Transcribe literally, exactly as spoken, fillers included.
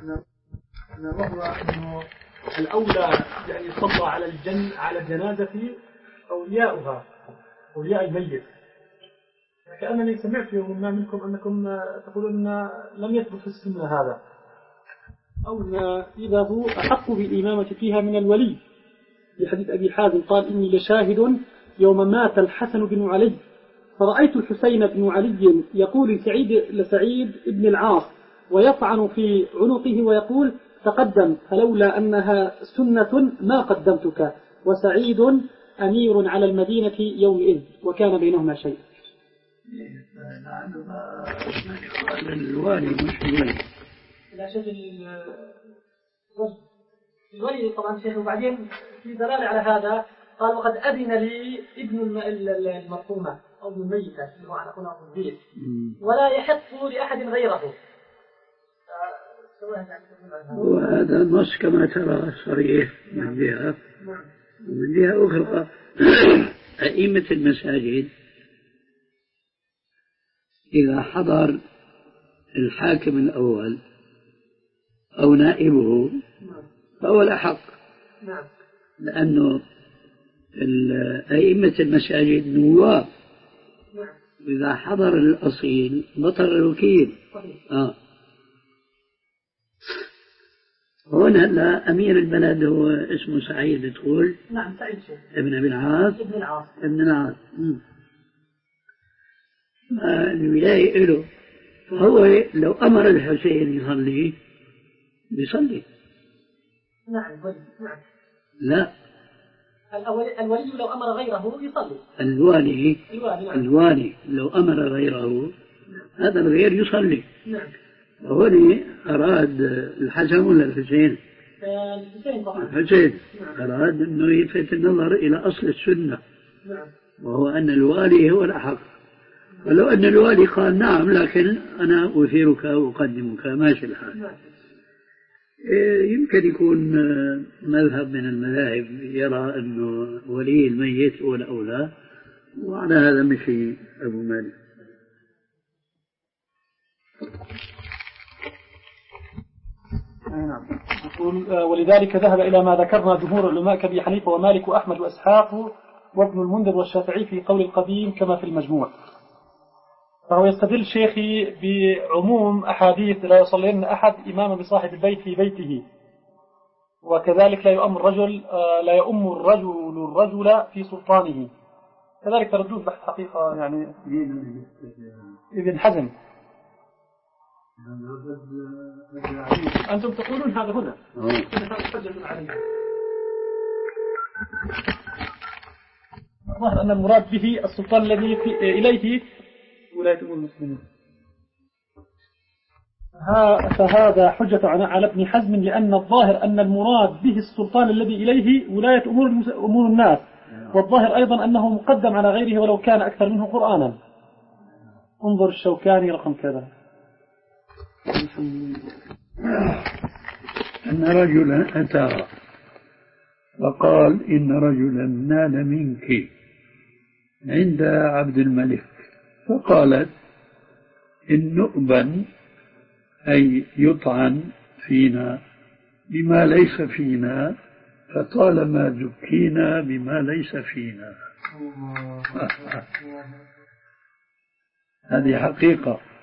وهو أنه الأولى يعني يصلى على الجن على الجنازة أولياؤها أولياء الميت. كأنني سمعت يوم ما منكم أنكم تقولون لم يثبت في السنة هذا، أو إذا هو أحق بالإمامة فيها من الولي، لحديث أبي حازم قال إني لشاهد يوم مات الحسن بن علي فرأيت الحسين بن علي يقول لسعيد, لسعيد بن العاص ويطعن في عنقه ويقول تقدم فلولا أنها سنة ما قدمتك، وسعيد أمير على المدينة يومئذ وكان بينهما شيء. الوالي مش الولي. لا شيء الولي طبعا شيخ. وبعدين في دلالة على هذا قال وقد أذن لي ابن المرحومة أو ابن الميتة على قناة البيت ولا يحق لأحد غيره. وهذا النص كما ترى صريح من جهة، ومن جهة أخرى أئمة المساجد إذا حضر الحاكم الأول أو نائبه فهو الأحق، لأنه أئمة المساجد نواب، إذا حضر الأصيل بطل الوكيل. آه. هنا لا أمير البلد هو اسمه سعيد تقول؟ نعم سعيد شيخ. ابن أبي العاص. ابن العاص. ابن العاص. الولاية له، فهو لو أمر الحسين يصلي بيصلي. نعم نعم. لا. الولي, الولي لو أمر غيره يصلي. الوالي. الوالي, نعم. الوالي لو أمر غيره نعم. هذا الغير يصلي. نعم. وهنا أراد الحسن ولا الحسين؟ الحسين طبعا. الحسين نعم. أراد أنه يلفت النظر إلى أصل السنة. نعم. وهو أن الوالي هو الأحق. ولو أن الوالي قال نعم لكن أنا أثيرك وأقدمك ماشي الحال. نعم. يمكن يكون مذهب من المذاهب يرى أنه ولي الميت هو الأولى، وعلى هذا مشي أبو مالك. نعم. يقول ولذلك ذهب إلى ما ذكرنا جمهور العلماء كأبي حنيفة ومالك وأحمد وإسحاق وابن المنذر والشافعي في قول القديم كما في المجموع. فهو يستدل شيخي بعموم أحاديث لا يصلين أحد إماما بصاحب البيت في بيته، وكذلك لا يؤم الرجل لا يؤم الرجل الرجل في سلطانه، كذلك ترجوه بحث حقيقة يعني ابن حزم. أنتم تقولون هذا هنا الظاهر أن المراد به السلطان الذي إليه ولاية المسلمين. فهذا حجة على ابن حزم لأن الظاهر أن المراد به السلطان الذي إليه ولاية أمور, أمور الناس، والظاهر أيضا أنه مقدم على غيره ولو كان أكثر منه قرآنا. انظر الشوكاني رقم كذا. أن رجلا أتى وقال إن رجلا نال منك عند عبد الملك، فقالت إن نؤبا أي يطعن فينا بما ليس فينا، فطالما زكينا بما ليس فينا. هذه حقيقة.